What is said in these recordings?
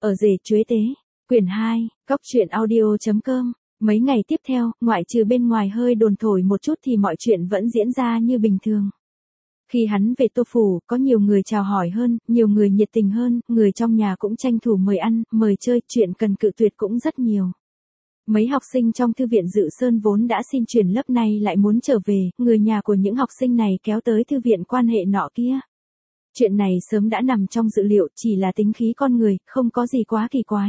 Ở rể chuế tế. Quyển 2, Cóc truyện audio.com. Mấy ngày tiếp theo, ngoại trừ bên ngoài hơi đồn thổi một chút thì mọi chuyện vẫn diễn ra như bình thường. Khi hắn về Tô Phủ, có nhiều người chào hỏi hơn, nhiều người nhiệt tình hơn, người trong nhà cũng tranh thủ mời ăn, mời chơi, chuyện cần cự tuyệt cũng rất nhiều. Mấy học sinh trong thư viện Dự Sơn vốn đã xin chuyển lớp này lại muốn trở về, người nhà của những học sinh này kéo tới thư viện quan hệ nọ kia. Chuyện này sớm đã nằm trong dự liệu, chỉ là tính khí con người, không có gì quá kỳ quái.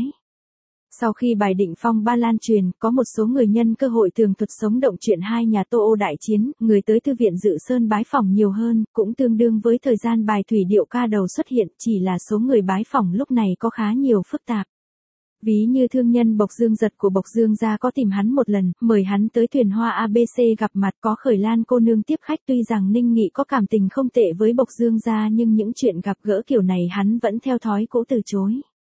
Sau khi bài định phong ba lan truyền, có một số người nhân cơ hội tường thuật sống động chuyện hai nhà Tô Ô đại chiến, người tới thư viện Dự Sơn bái phỏng nhiều hơn, cũng tương đương với thời gian bài thủy điệu ca đầu xuất hiện, chỉ là số người bái phỏng lúc này có khá nhiều phức tạp. Ví như thương nhân Bộc Dương Giật của Bộc Dương gia có tìm hắn một lần, mời hắn tới Thuyền Hoa ABC gặp mặt, có Khởi Lan cô nương tiếp khách. Tuy rằng Ninh Nghị có cảm tình không tệ với Bộc Dương gia nhưng những chuyện gặp gỡ kiểu này hắn vẫn theo thói cũ từ chối.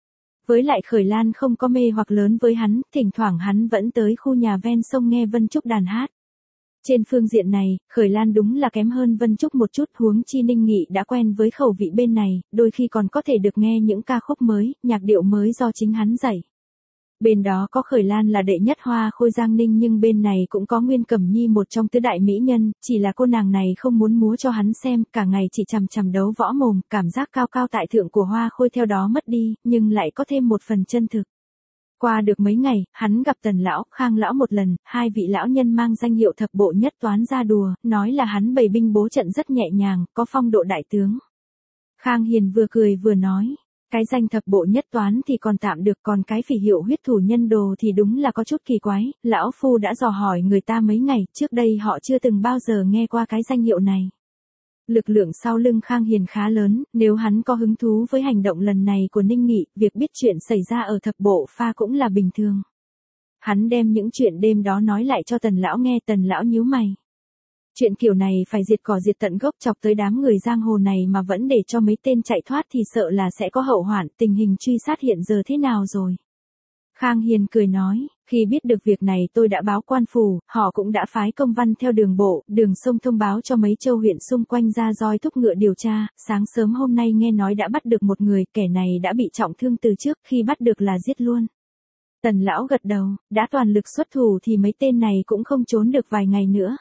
Với lại Khởi Lan không có mê hoặc lớn với hắn, thỉnh thoảng hắn vẫn tới khu nhà ven sông nghe Vân Trúc đàn hát. Trên phương diện này, Khởi Lan đúng là kém hơn Vân Trúc một chút, huống chi Ninh Nghị đã quen với khẩu vị bên này, đôi khi còn có thể được nghe những ca khúc mới, nhạc điệu mới do chính hắn dạy. Bên đó có Khởi Lan là đệ nhất hoa khôi Giang Ninh nhưng bên này cũng có Nguyên Cẩm Nhi, một trong tứ đại mỹ nhân, chỉ là cô nàng này không muốn múa cho hắn xem, cả ngày chỉ chằm chằm đấu võ mồm, cảm giác cao cao tại thượng của hoa khôi theo đó mất đi, nhưng lại có thêm một phần chân thực. Qua được mấy ngày, hắn gặp Tần lão, Khang lão một lần, hai vị lão nhân mang danh hiệu thập bộ nhất toán ra đùa, nói là hắn bày binh bố trận rất nhẹ nhàng, có phong độ đại tướng. Khang Hiền vừa cười vừa nói, cái danh thập bộ nhất toán thì còn tạm được, còn cái phỉ hiệu huyết thủ nhân đồ thì đúng là có chút kỳ quái, lão phu đã dò hỏi người ta mấy ngày, trước đây họ chưa từng bao giờ nghe qua cái danh hiệu này. Lực lượng sau lưng Khang Hiền khá lớn, nếu hắn có hứng thú với hành động lần này của Ninh Nghị, việc biết chuyện xảy ra ở thập bộ pha cũng là bình thường. Hắn đem những chuyện đêm đó nói lại cho Tần lão nghe, Tần lão nhíu mày. Chuyện kiểu này phải diệt cỏ diệt tận gốc, chọc tới đám người giang hồ này mà vẫn để cho mấy tên chạy thoát thì sợ là sẽ có hậu hoạn. Tình hình truy sát hiện giờ thế nào rồi? Khang Hiền cười nói, khi biết được việc này tôi đã báo quan phủ, họ cũng đã phái công văn theo đường bộ, đường sông thông báo cho mấy châu huyện xung quanh ra roi thúc ngựa điều tra. Sáng sớm hôm nay nghe nói đã bắt được một người, kẻ này đã bị trọng thương từ trước, khi bắt được là giết luôn. Tần lão gật đầu, đã toàn lực xuất thủ thì mấy tên này cũng không trốn được vài ngày nữa.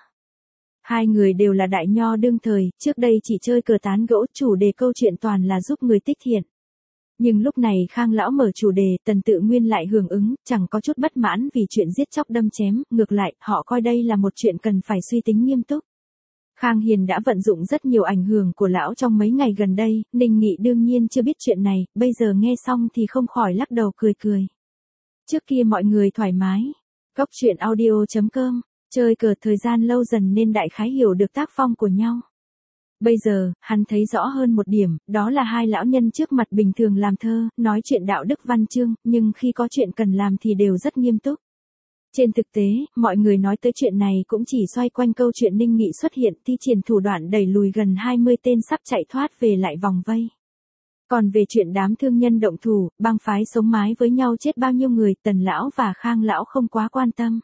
Hai người đều là đại nho đương thời, trước đây chỉ chơi cờ tán gẫu, chủ đề câu chuyện toàn là giúp người tích thiện. Nhưng lúc này Khang lão mở chủ đề, Tần Tự Nguyên lại hưởng ứng, chẳng có chút bất mãn vì chuyện giết chóc đâm chém, ngược lại, họ coi đây là một chuyện cần phải suy tính nghiêm túc. Khang Hiền đã vận dụng rất nhiều ảnh hưởng của lão trong mấy ngày gần đây, Ninh Nghị đương nhiên chưa biết chuyện này, bây giờ nghe xong thì không khỏi lắc đầu cười cười. Trước kia mọi người thoải mái. Cóc truyện audio.com. Chơi cờ thời gian lâu dần nên đại khái hiểu được tác phong của nhau. Bây giờ, hắn thấy rõ hơn một điểm, đó là hai lão nhân trước mặt bình thường làm thơ, nói chuyện đạo đức văn chương, nhưng khi có chuyện cần làm thì đều rất nghiêm túc. Trên thực tế, mọi người nói tới chuyện này cũng chỉ xoay quanh câu chuyện Ninh Nghị xuất hiện, thi triển thủ đoạn đẩy lùi gần 20 tên sắp chạy thoát về lại vòng vây. Còn về chuyện đám thương nhân động thủ, bang phái sống mái với nhau chết bao nhiêu người, Tần lão và Khang lão không quá quan tâm.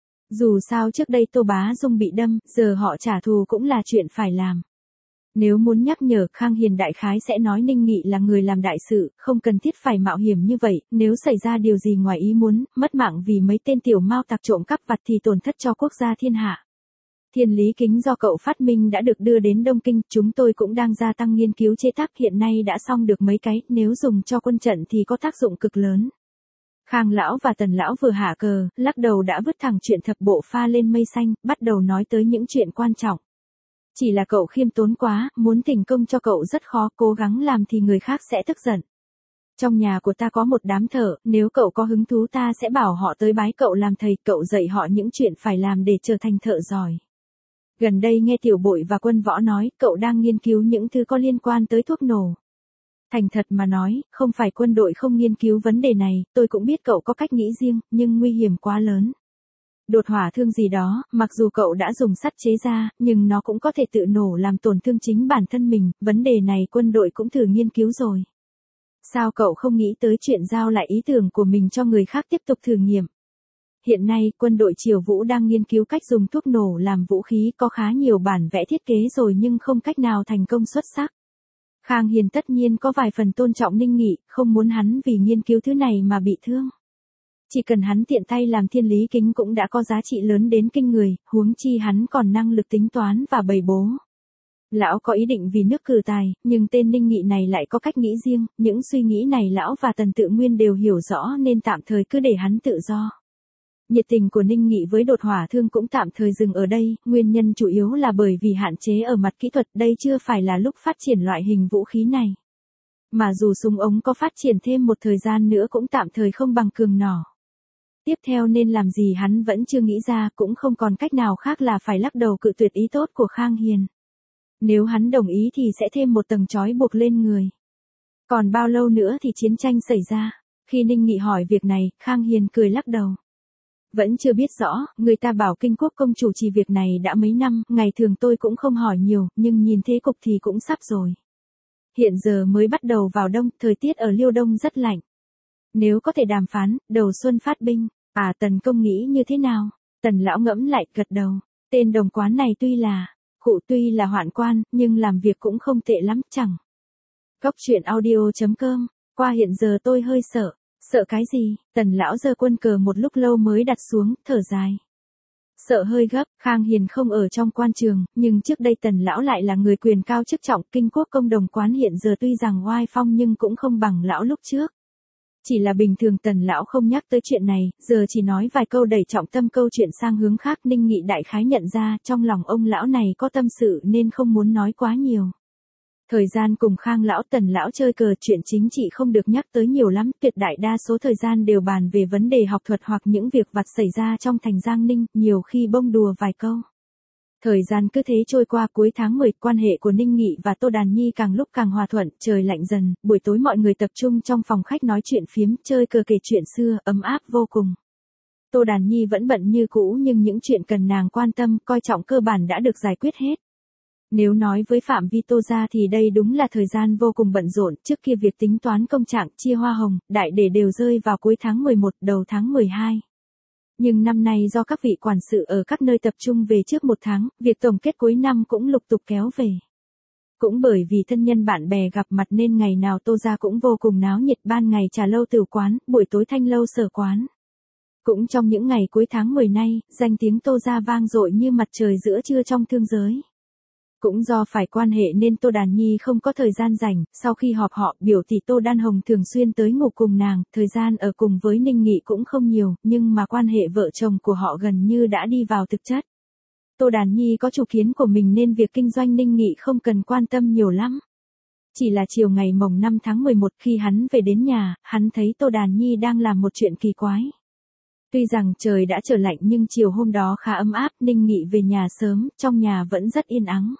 Dù sao trước đây Tô Bá Dung bị đâm, giờ họ trả thù cũng là chuyện phải làm. Nếu muốn nhắc nhở, Khang Hiền đại khái sẽ nói Ninh Nghị là người làm đại sự, không cần thiết phải mạo hiểm như vậy, nếu xảy ra điều gì ngoài ý muốn, mất mạng vì mấy tên tiểu mao tặc trộm cắp vặt thì tổn thất cho quốc gia thiên hạ. Thiên lý kính do cậu phát minh đã được đưa đến Đông Kinh, chúng tôi cũng đang gia tăng nghiên cứu chế tác, hiện nay đã xong được mấy cái, nếu dùng cho quân trận thì có tác dụng cực lớn. Khang lão và Tần lão vừa hạ cờ, lắc đầu đã vứt thẳng chuyện thập bộ pha lên mây xanh, bắt đầu nói tới những chuyện quan trọng. Chỉ là cậu khiêm tốn quá, muốn thành công cho cậu rất khó, cố gắng làm thì người khác sẽ tức giận. Trong nhà của ta có một đám thợ, nếu cậu có hứng thú ta sẽ bảo họ tới bái cậu làm thầy, cậu dạy họ những chuyện phải làm để trở thành thợ giỏi. Gần đây nghe Tiểu Bội và Quân Võ nói, cậu đang nghiên cứu những thứ có liên quan tới thuốc nổ. Thành thật mà nói, không phải quân đội không nghiên cứu vấn đề này, tôi cũng biết cậu có cách nghĩ riêng, nhưng nguy hiểm quá lớn. Đột hỏa thương gì đó, mặc dù cậu đã dùng sắt chế ra, nhưng nó cũng có thể tự nổ làm tổn thương chính bản thân mình, vấn đề này quân đội cũng thử nghiên cứu rồi. Sao cậu không nghĩ tới chuyện giao lại ý tưởng của mình cho người khác tiếp tục thử nghiệm? Hiện nay, quân đội Triều Vũ đang nghiên cứu cách dùng thuốc nổ làm vũ khí, có khá nhiều bản vẽ thiết kế rồi nhưng không cách nào thành công xuất sắc. Khang Hiền tất nhiên có vài phần tôn trọng Ninh Nghị, không muốn hắn vì nghiên cứu thứ này mà bị thương. Chỉ cần hắn tiện tay làm thiên lý kính cũng đã có giá trị lớn đến kinh người, huống chi hắn còn năng lực tính toán và bày bố. Lão có ý định vì nước cử tài, nhưng tên Ninh Nghị này lại có cách nghĩ riêng, những suy nghĩ này lão và Tần Tự Nguyên đều hiểu rõ nên tạm thời cứ để hắn tự do. Nhiệt tình của Ninh Nghị với đột hỏa thương cũng tạm thời dừng ở đây, nguyên nhân chủ yếu là bởi vì hạn chế ở mặt kỹ thuật, đây chưa phải là lúc phát triển loại hình vũ khí này. Mà dù súng ống có phát triển thêm một thời gian nữa cũng tạm thời không bằng cường nỏ. Tiếp theo nên làm gì hắn vẫn chưa nghĩ ra, cũng không còn cách nào khác là phải lắc đầu cự tuyệt ý tốt của Khang Hiền. Nếu hắn đồng ý thì sẽ thêm một tầng trói buộc lên người. Còn bao lâu nữa thì chiến tranh xảy ra? Khi Ninh Nghị hỏi việc này, Khang Hiền cười lắc đầu. Vẫn chưa biết rõ, người ta bảo Kinh Quốc công chủ trì việc này đã mấy năm, ngày thường tôi cũng không hỏi nhiều, nhưng nhìn thế cục thì cũng sắp rồi. Hiện giờ mới bắt đầu vào đông, thời tiết ở Liêu Đông rất lạnh. Nếu có thể đàm phán, đầu xuân phát binh, Tần công nghĩ như thế nào? Tần lão ngẫm lại, gật đầu. Tên đồng quán này tuy là hoạn quan, nhưng làm việc cũng không tệ lắm, chẳng. Góc truyện audio.com, qua hiện giờ tôi hơi sợ. Sợ cái gì? Tần lão giơ quân cờ một lúc lâu mới đặt xuống, thở dài. Sợ hơi gấp, Khang Hiền không ở trong quan trường, nhưng trước đây Tần lão lại là người quyền cao chức trọng, Kinh Quốc công đồng quán hiện giờ tuy rằng oai phong nhưng cũng không bằng lão lúc trước. Chỉ là bình thường Tần lão không nhắc tới chuyện này, giờ chỉ nói vài câu đẩy trọng tâm câu chuyện sang hướng khác. Ninh Nghị đại khái nhận ra trong lòng ông lão này có tâm sự nên không muốn nói quá nhiều. Thời gian cùng Khang lão Tần lão chơi cờ, chuyện chính trị không được nhắc tới nhiều lắm, tuyệt đại đa số thời gian đều bàn về vấn đề học thuật hoặc những việc vặt xảy ra trong thành Giang Ninh, nhiều khi bông đùa vài câu. Thời gian cứ thế trôi qua, cuối tháng 10, quan hệ của Ninh Nghị và Tô Đàn Nhi càng lúc càng hòa thuận, trời lạnh dần, buổi tối mọi người tập trung trong phòng khách nói chuyện phiếm, chơi cờ kể chuyện xưa, ấm áp vô cùng. Tô Đàn Nhi vẫn bận như cũ nhưng những chuyện cần nàng quan tâm, coi trọng cơ bản đã được giải quyết hết. Nếu nói với phạm vi Tô gia thì đây đúng là thời gian vô cùng bận rộn, trước kia việc tính toán công trạng, chia hoa hồng, đại để đều rơi vào cuối tháng 11, đầu tháng 12. Nhưng năm nay do các vị quản sự ở các nơi tập trung về trước một tháng, việc tổng kết cuối năm cũng lục tục kéo về. Cũng bởi vì thân nhân bạn bè gặp mặt nên ngày nào Tô gia cũng vô cùng náo nhiệt, ban ngày trà lâu tửu quán, buổi tối thanh lâu sở quán. Cũng trong những ngày cuối tháng 10 nay, danh tiếng Tô gia vang dội như mặt trời giữa trưa trong thương giới. Cũng do phải quan hệ nên Tô Đàn Nhi không có thời gian rảnh, sau khi họp họ, biểu tỷ Tô Đan Hồng thường xuyên tới ngủ cùng nàng, thời gian ở cùng với Ninh Nghị cũng không nhiều, nhưng mà quan hệ vợ chồng của họ gần như đã đi vào thực chất. Tô Đàn Nhi có chủ kiến của mình nên việc kinh doanh Ninh Nghị không cần quan tâm nhiều lắm. Chỉ là chiều ngày mồng 5 tháng 11 khi hắn về đến nhà, hắn thấy Tô Đàn Nhi đang làm một chuyện kỳ quái. Tuy rằng trời đã trở lạnh nhưng chiều hôm đó khá ấm áp, Ninh Nghị về nhà sớm, trong nhà vẫn rất yên ắng.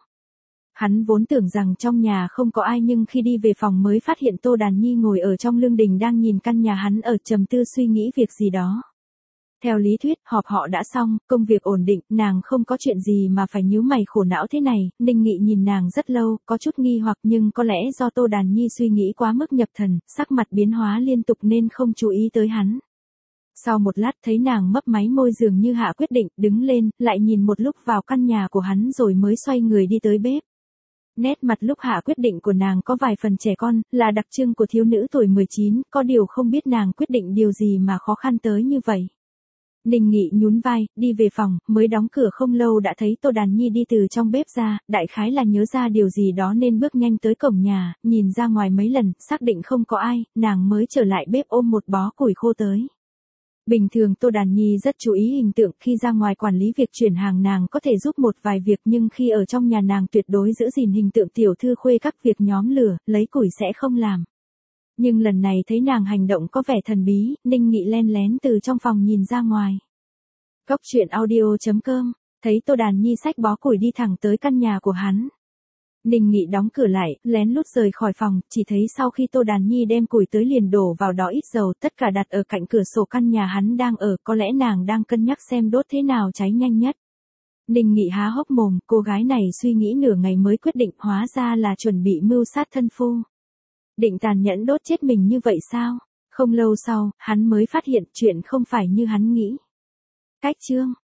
Hắn vốn tưởng rằng trong nhà không có ai nhưng khi đi về phòng mới phát hiện Tô Đàn Nhi ngồi ở trong lương đình đang nhìn căn nhà hắn ở, trầm tư suy nghĩ việc gì đó. Theo lý thuyết, họp họ đã xong, công việc ổn định, nàng không có chuyện gì mà phải nhíu mày khổ não thế này. Ninh Nghị nhìn nàng rất lâu, có chút nghi hoặc nhưng có lẽ do Tô Đàn Nhi suy nghĩ quá mức nhập thần, sắc mặt biến hóa liên tục nên không chú ý tới hắn. Sau một lát thấy nàng mấp máy môi dường như hạ quyết định, đứng lên, lại nhìn một lúc vào căn nhà của hắn rồi mới xoay người đi tới bếp. Nét mặt lúc hạ quyết định của nàng có vài phần trẻ con, là đặc trưng của thiếu nữ tuổi 19, có điều không biết nàng quyết định điều gì mà khó khăn tới như vậy. Ninh Nghị nhún vai, đi về phòng, mới đóng cửa không lâu đã thấy Tô Đàn Nhi đi từ trong bếp ra, đại khái là nhớ ra điều gì đó nên bước nhanh tới cổng nhà, nhìn ra ngoài mấy lần, xác định không có ai, nàng mới trở lại bếp ôm một bó củi khô tới. Bình thường Tô Đàn Nhi rất chú ý hình tượng, khi ra ngoài quản lý việc chuyển hàng nàng có thể giúp một vài việc nhưng khi ở trong nhà nàng tuyệt đối giữ gìn hình tượng tiểu thư khuê, các việc nhóm lửa, lấy củi sẽ không làm. Nhưng lần này thấy nàng hành động có vẻ thần bí, Ninh Nghị len lén từ trong phòng nhìn ra ngoài. Góc truyện audio.com, thấy Tô Đàn Nhi xách bó củi đi thẳng tới căn nhà của hắn. Ninh Nghị đóng cửa lại, lén lút rời khỏi phòng, chỉ thấy sau khi Tô Đàn Nhi đem củi tới liền đổ vào đó ít dầu, tất cả đặt ở cạnh cửa sổ căn nhà hắn đang ở, có lẽ nàng đang cân nhắc xem đốt thế nào cháy nhanh nhất. Ninh Nghị há hốc mồm, cô gái này suy nghĩ nửa ngày mới quyết định, hóa ra là chuẩn bị mưu sát thân phu. Định tàn nhẫn đốt chết mình như vậy sao? Không lâu sau, hắn mới phát hiện chuyện không phải như hắn nghĩ. Cách chương